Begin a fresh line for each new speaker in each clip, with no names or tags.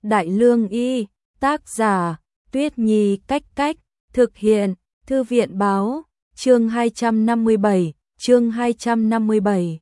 Đại Lương Y, tác giả, Tuyết Nhi Cách Cách, thực hiện, Thư viện Báo, chương 257.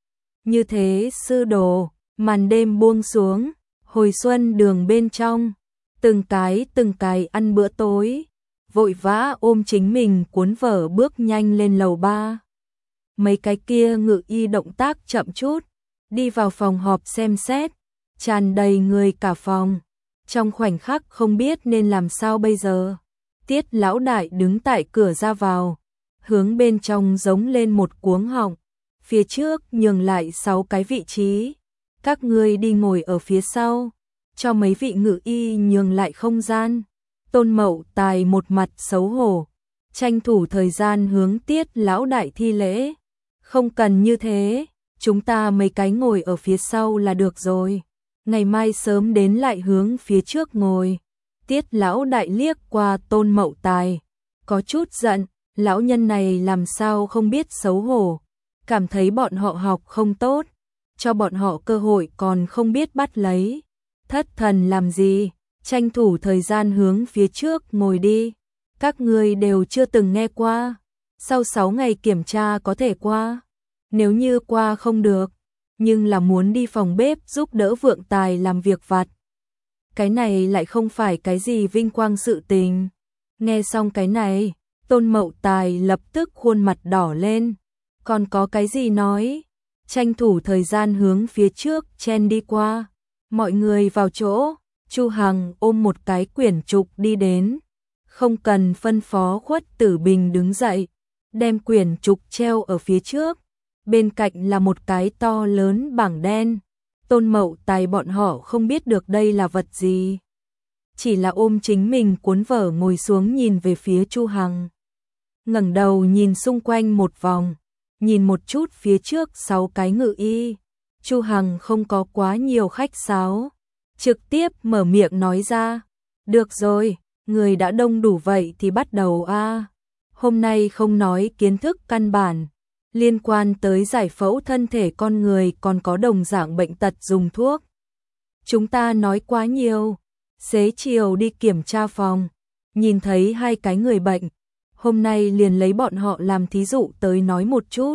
Như thế sư đồ, màn đêm buông xuống, hồi xuân đường bên trong, từng cái ăn bữa tối, vội vã ôm chính mình cuốn vở bước nhanh lên lầu 3. Mấy cái kia ngự y động tác chậm chút, đi vào phòng họp xem xét, tràn đầy người cả phòng. Trong khoảnh khắc không biết nên làm sao bây giờ. Tiết lão đại đứng tại cửa ra vào, hướng bên trong giống lên một cuống họng, phía trước nhường lại 6 cái vị trí. Các ngươi đi ngồi ở phía sau, cho mấy vị ngự y nhường lại không gian. Tôn Mậu Tài một mặt xấu hổ, tranh thủ thời gian hướng Tiết lão đại thi lễ. Không cần như thế, chúng ta mấy cái ngồi ở phía sau là được rồi. Ngày mai sớm đến lại hướng phía trước ngồi. Tiết lão đại liếc qua Tôn Mậu Tài, có chút giận, lão nhân này làm sao không biết xấu hổ, cảm thấy bọn họ học không tốt, cho bọn họ cơ hội còn không biết bắt lấy. Thất thần làm gì, tranh thủ thời gian hướng phía trước ngồi đi. Các ngươi đều chưa từng nghe qua, sau 6 ngày kiểm tra có thể qua. Nếu như qua không được, nhưng là muốn đi phòng bếp giúp đỡ Vượng Tài làm việc vặt. Cái này lại không phải cái gì vinh quang sự tình. Nghe xong cái này, Tôn Mậu Tài lập tức khuôn mặt đỏ lên. Còn có cái gì nói? Tranh thủ thời gian hướng phía trước chen đi qua. Mọi người vào chỗ, Chu Hằng ôm một cái quyển trục đi đến. Không cần phân phó Khuất Tử Bình đứng dậy, đem quyển trục treo ở phía trước. Bên cạnh là một cái to lớn bảng đen. Tôn Mậu Tài bọn họ không biết được đây là vật gì. Chỉ là ôm chính mình cuốn vở ngồi xuống nhìn về phía Chu Hằng. Ngẩng đầu nhìn xung quanh một vòng, nhìn một chút phía trước 6 cái ngự y. Chu Hằng không có quá nhiều khách sáo, trực tiếp mở miệng nói ra. Được rồi, người đã đông đủ vậy thì bắt đầu a. Hôm nay không nói kiến thức căn bản, liên quan tới giải phẫu thân thể con người còn có đồng dạng bệnh tật dùng thuốc. Chúng ta nói quá nhiều. Xế chiều đi kiểm tra phòng, nhìn thấy 2 cái người bệnh. Hôm nay liền lấy bọn họ làm thí dụ tới nói một chút.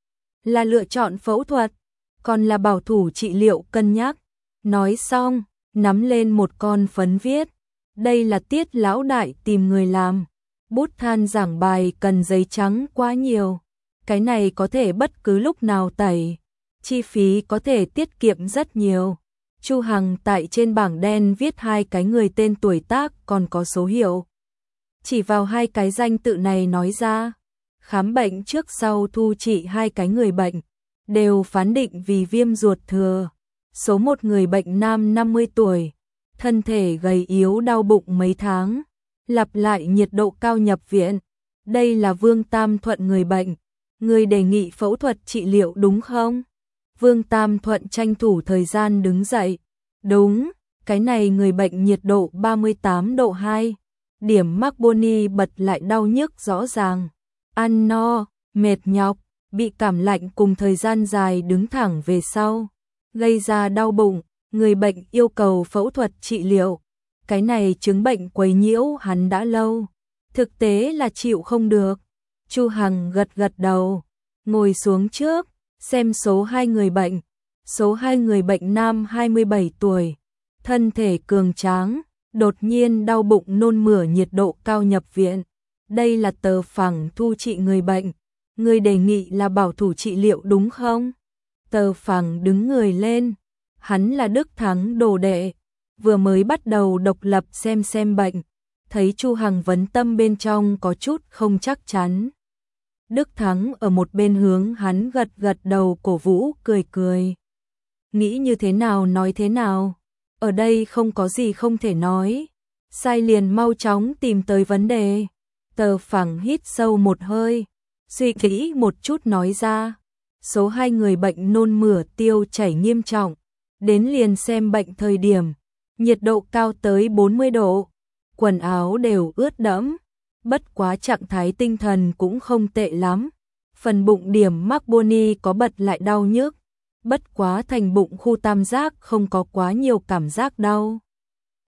Là lựa chọn phẫu thuật, còn là bảo thủ trị liệu cân nhắc. Nói xong, nắm lên một con phấn viết. Đây là Tiết lão đại tìm người làm. Bút than giảng bài cần giấy trắng quá nhiều. Cái này có thể bất cứ lúc nào tẩy, chi phí có thể tiết kiệm rất nhiều. Chu Hằng tại trên bảng đen viết 2 cái người tên tuổi tác còn có số hiệu. Chỉ vào 2 cái danh tự này nói ra, khám bệnh trước sau thu trị 2 cái người bệnh, đều phán định vì viêm ruột thừa. Số 1 người bệnh nam 50 tuổi, thân thể gầy yếu đau bụng mấy tháng, lặp lại nhiệt độ cao nhập viện. Đây là Vương Tam Thuận người bệnh. Người đề nghị phẫu thuật trị liệu đúng không? Vương Tam Thuận tranh thủ thời gian đứng dậy. Đúng, cái này người bệnh nhiệt độ 38 độ 2. Điểm Marboni bật lại đau nhức rõ ràng. Ăn no, mệt nhọc, bị cảm lạnh cùng thời gian dài đứng thẳng về sau, gây ra đau bụng, người bệnh yêu cầu phẫu thuật trị liệu. Cái này chứng bệnh quấy nhiễu hắn đã lâu, thực tế là chịu không được. Chu Hằng gật gật đầu, ngồi xuống trước, xem số 2 người bệnh. Số 2 người bệnh nam 27 tuổi, thân thể cường tráng, đột nhiên đau bụng nôn mửa nhiệt độ cao nhập viện. Đây là tờ phẳng thu trị người bệnh. Người đề nghị là bảo thủ trị liệu đúng không? Tờ phẳng đứng người lên. Hắn là Đức Thắng đồ đệ, vừa mới bắt đầu độc lập xem bệnh. Thấy Chu Hằng vấn tâm bên trong có chút không chắc chắn. Đức Thắng ở một bên hướng hắn gật gật đầu cổ vũ cười. Nghĩ như thế nào nói thế nào, ở đây không có gì không thể nói. Sai liền mau chóng tìm tới vấn đề. Tờ phẳng hít sâu một hơi, suy nghĩ một chút nói ra. Số 2 người bệnh nôn mửa tiêu chảy nghiêm trọng, đến liền xem bệnh thời điểm, nhiệt độ cao tới 40 độ, quần áo đều ướt đẫm, bất quá trạng thái tinh thần cũng không tệ lắm. Phần bụng điểm Marboni có bật lại đau nhức, bất quá thành bụng khu tam giác không có quá nhiều cảm giác đau.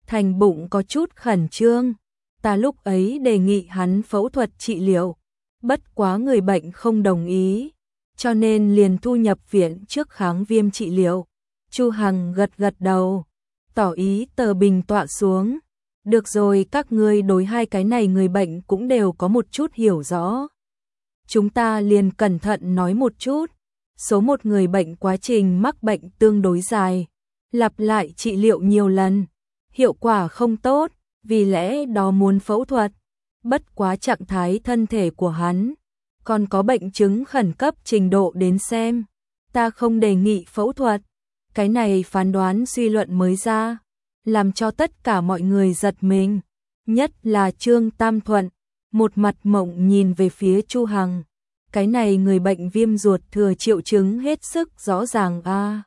thành bụng có chút khẩn trương. Ta lúc ấy đề nghị hắn phẫu thuật trị liệu, bất quá người bệnh không đồng ý, cho nên liền thu nhập viện trước kháng viêm trị liệu. Chu Hằng gật gật đầu, tỏ ý Tờ Bình tọa xuống. Được rồi, các ngươi đối hai cái này người bệnh cũng đều có một chút hiểu rõ. Chúng ta liền cẩn thận nói một chút. Số một người bệnh quá trình mắc bệnh tương đối dài, lặp lại trị liệu nhiều lần, hiệu quả không tốt, vì lẽ đó muốn phẫu thuật. Bất quá trạng thái thân thể của hắn còn có bệnh chứng khẩn cấp trình độ đến xem, ta không đề nghị phẫu thuật. Cái này phán đoán suy luận mới ra, làm cho tất cả mọi người giật mình, nhất là Trương Tam Thuận, một mặt mộng nhìn về phía Chu Hằng. Cái này người bệnh viêm ruột thừa triệu chứng hết sức rõ ràng a.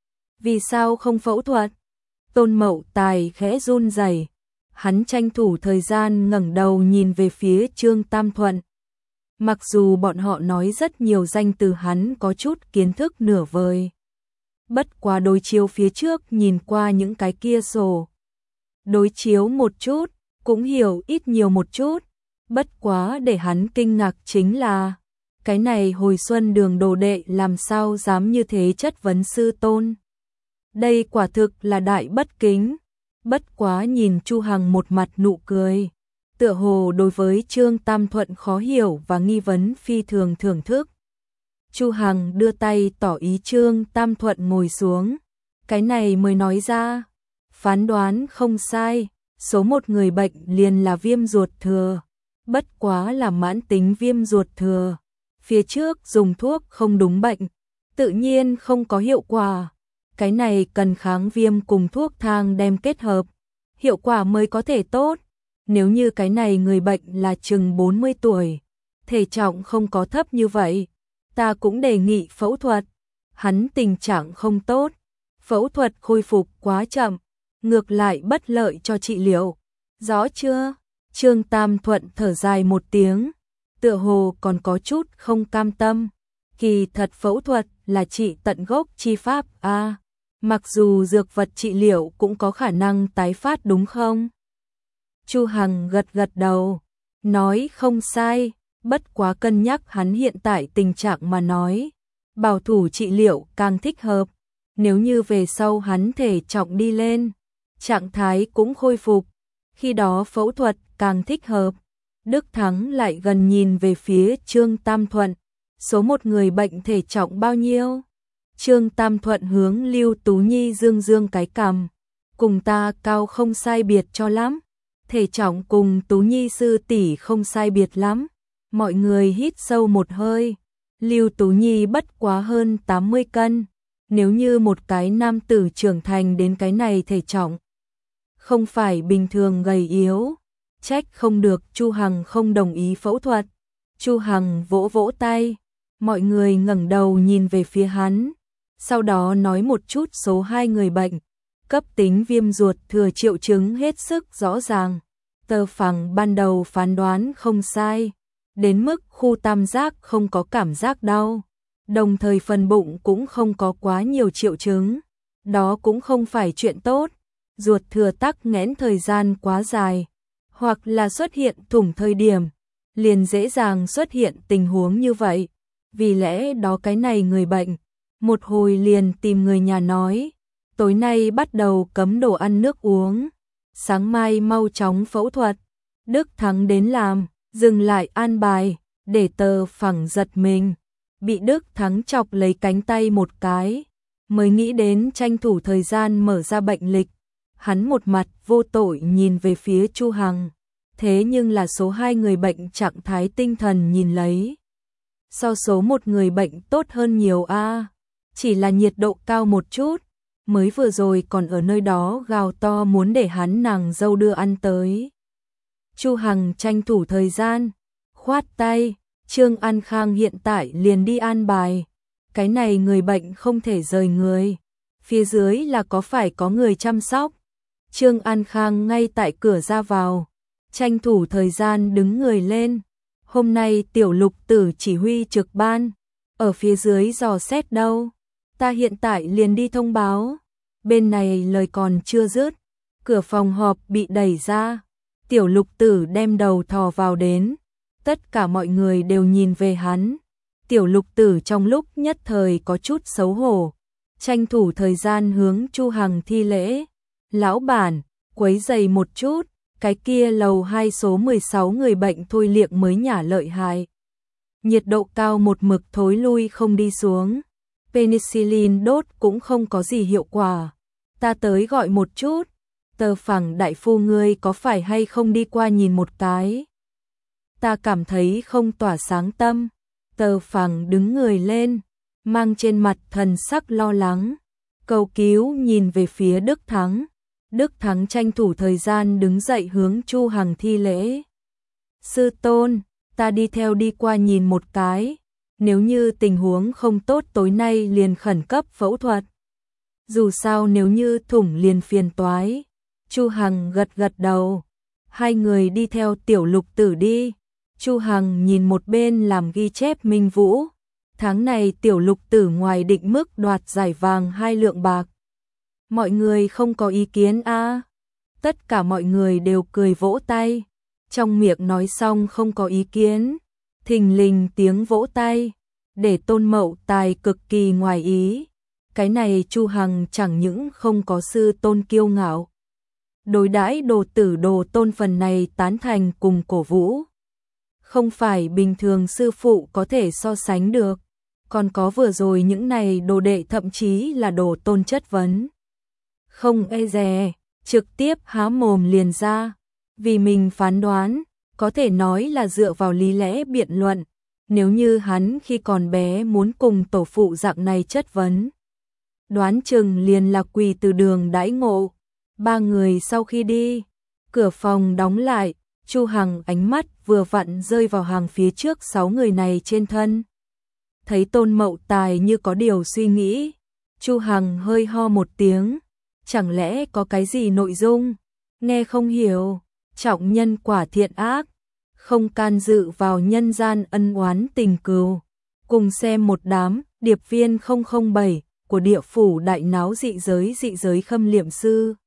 Vì sao không phẫu thuật? Tôn Mậu Tài khẽ run rẩy, hắn tranh thủ thời gian ngẩng đầu nhìn về phía Trương Tam Thuận. Mặc dù bọn họ nói rất nhiều danh từ hắn có chút kiến thức nửa vời. Bất quá đối chiếu phía trước nhìn qua những cái kia sổ. Đối chiếu một chút, cũng hiểu ít nhiều một chút. Bất quá để hắn kinh ngạc chính là, cái này hồi xuân đường đồ đệ làm sao dám như thế chất vấn sư tôn. Đây quả thực là đại bất kính. Bất quá nhìn Chu Hằng một mặt nụ cười, tựa hồ đối với Trương Tam Thuận khó hiểu và nghi vấn phi thường thưởng thức. Chu Hằng đưa tay tỏ ý Trương Tam Thuận ngồi xuống, cái này mới nói ra, phán đoán không sai, số một người bệnh liền là viêm ruột thừa, bất quá là mãn tính viêm ruột thừa. Phía trước dùng thuốc không đúng bệnh, tự nhiên không có hiệu quả. Cái này cần kháng viêm cùng thuốc thang đem kết hợp, hiệu quả mới có thể tốt. Nếu như cái này người bệnh là chừng 40 tuổi, thể trọng không có thấp như vậy, ta cũng đề nghị phẫu thuật. Hắn tình trạng không tốt, phẫu thuật khôi phục quá chậm, ngược lại bất lợi cho trị liệu. Rõ chưa? Trương Tam Thuận thở dài một tiếng, tựa hồ còn có chút không cam tâm. Kỳ thật phẫu thuật là trị tận gốc chi pháp a. Mặc dù dược vật trị liệu cũng có khả năng tái phát đúng không? Chu Hằng gật gật đầu, nói không sai, bất quá cân nhắc hắn hiện tại tình trạng mà nói, bảo thủ trị liệu càng thích hợp. Nếu như về sau hắn thể trọng đi lên, trạng thái cũng khôi phục, khi đó phẫu thuật càng thích hợp. Đức Thắng lại gần nhìn về phía Trương Tam Thuận, số một người bệnh thể trọng bao nhiêu? Trương Tam Thuận hướng Lưu Tú Nhi dương dương cái cằm, cùng ta cao không sai biệt cho lắm, thể trọng cùng Tú Nhi sư tỷ không sai biệt lắm. Mọi người hít sâu một hơi, Lưu Tú Nhi bất quá hơn 80 cân, nếu như một cái nam tử trưởng thành đến cái này thể trọng, không phải bình thường gầy yếu, trách không được Chu Hằng không đồng ý phẫu thuật. Chu Hằng vỗ vỗ tay, mọi người ngẩng đầu nhìn về phía hắn, sau đó nói một chút số 2 người bệnh, cấp tính viêm ruột thừa triệu chứng hết sức rõ ràng. Tờ Phẳng ban đầu phán đoán không sai, đến mức khu tam giác không có cảm giác đau, đồng thời phần bụng cũng không có quá nhiều triệu chứng, đó cũng không phải chuyện tốt. Ruột thừa tắc nghẽn thời gian quá dài, hoặc là xuất hiện thủng thời điểm, liền dễ dàng xuất hiện tình huống như vậy. Vì lẽ đó cái này người bệnh, một hồi liền tìm người nhà nói, tối nay bắt đầu cấm đồ ăn nước uống, sáng mai mau chóng phẫu thuật. Đức Thắng đến làm, dừng lại an bài, để Tờ Phẳng giật mình, bị Đức Thắng chọc lấy cánh tay một cái, mới nghĩ đến tranh thủ thời gian mở ra bệnh lịch. Hắn một mặt vô tội nhìn về phía Chu Hằng, thế nhưng là số 2 người bệnh trạng thái tinh thần nhìn lấy, so số một người bệnh tốt hơn nhiều a, chỉ là nhiệt độ cao một chút, mới vừa rồi còn ở nơi đó gào to muốn để hắn nàng dâu đưa ăn tới. Chu Hằng tranh thủ thời gian, khoát tay, Trương An Khang hiện tại liền đi an bài, cái này người bệnh không thể rời người, phía dưới là có phải có người chăm sóc. Trương An Khang ngay tại cửa ra vào, tranh thủ thời gian đứng người lên. Hôm nay Tiểu Lục Tử chỉ huy trực ban, ở phía dưới dò xét đâu, ta hiện tại liền đi thông báo. Bên này lời còn chưa dứt, Cửa phòng họp bị đẩy ra, Tiểu Lục Tử đem đầu thò vào đến, tất cả mọi người đều nhìn về hắn. Tiểu Lục Tử trong lúc nhất thời có chút xấu hổ, tranh thủ thời gian hướng Chu Hằng thi lễ. Lão bản, quấy giày một chút, cái kia lầu 2 số 16 người bệnh thôi liệng mới nhả lợi hại. Nhiệt độ cao một mực thối lui không đi xuống. Penicillin đốt cũng không có gì hiệu quả. Ta tới gọi một chút. Tờ Phẳng đại phu ngươi có phải hay không đi qua nhìn một cái? Ta cảm thấy không tỏa sáng tâm. Tờ Phẳng đứng người lên, mang trên mặt thần sắc lo lắng, cầu cứu nhìn về phía Đức Thắng. Đức Thắng tranh thủ thời gian đứng dậy hướng Chu Hằng thi lễ. Sư tôn, ta đi theo đi qua nhìn một cái, nếu như tình huống không tốt tối nay liền khẩn cấp phẫu thuật. Dù sao nếu như thủng liền phiền toái. Chu Hằng gật gật đầu. Hai người đi theo Tiểu Lục Tử đi. Chu Hằng nhìn một bên làm ghi chép Minh Vũ. Tháng này Tiểu Lục Tử ngoài định mức đoạt giải vàng 2 lượng bạc. Mọi người không có ý kiến a? Tất cả mọi người đều cười vỗ tay. Trong miệng nói xong không có ý kiến. Thình lình tiếng vỗ tay, để Tôn Mậu Tài cực kỳ ngoài ý. Cái này Chu Hằng chẳng những không có sư tôn kiêu ngạo, đối đãi đồ tử đồ tôn phần này tán thành cùng cổ vũ. Không phải bình thường sư phụ có thể so sánh được, còn có vừa rồi những này đồ đệ thậm chí là đồ tôn chất vấn. Không e dè, trực tiếp há mồm liền ra, vì mình phán đoán, có thể nói là dựa vào lý lẽ biện luận. Nếu như hắn khi còn bé muốn cùng tổ phụ dạng này chất vấn, đoán chừng liền là quỳ từ đường đãi ngộ. Ba người sau khi đi, cửa phòng đóng lại, Chu Hằng ánh mắt vừa vặn rơi vào hàng phía trước 6 người này trên thân. Thấy Tôn Mậu Tài như có điều suy nghĩ, Chu Hằng hơi ho một tiếng, chẳng lẽ có cái gì nội dung, nghe không hiểu, trọng nhân quả thiện ác, không can dự vào nhân gian ân oán tình cừu. Cùng xem một đám điệp viên 007 của địa phủ đại náo dị giới khâm liệm sư.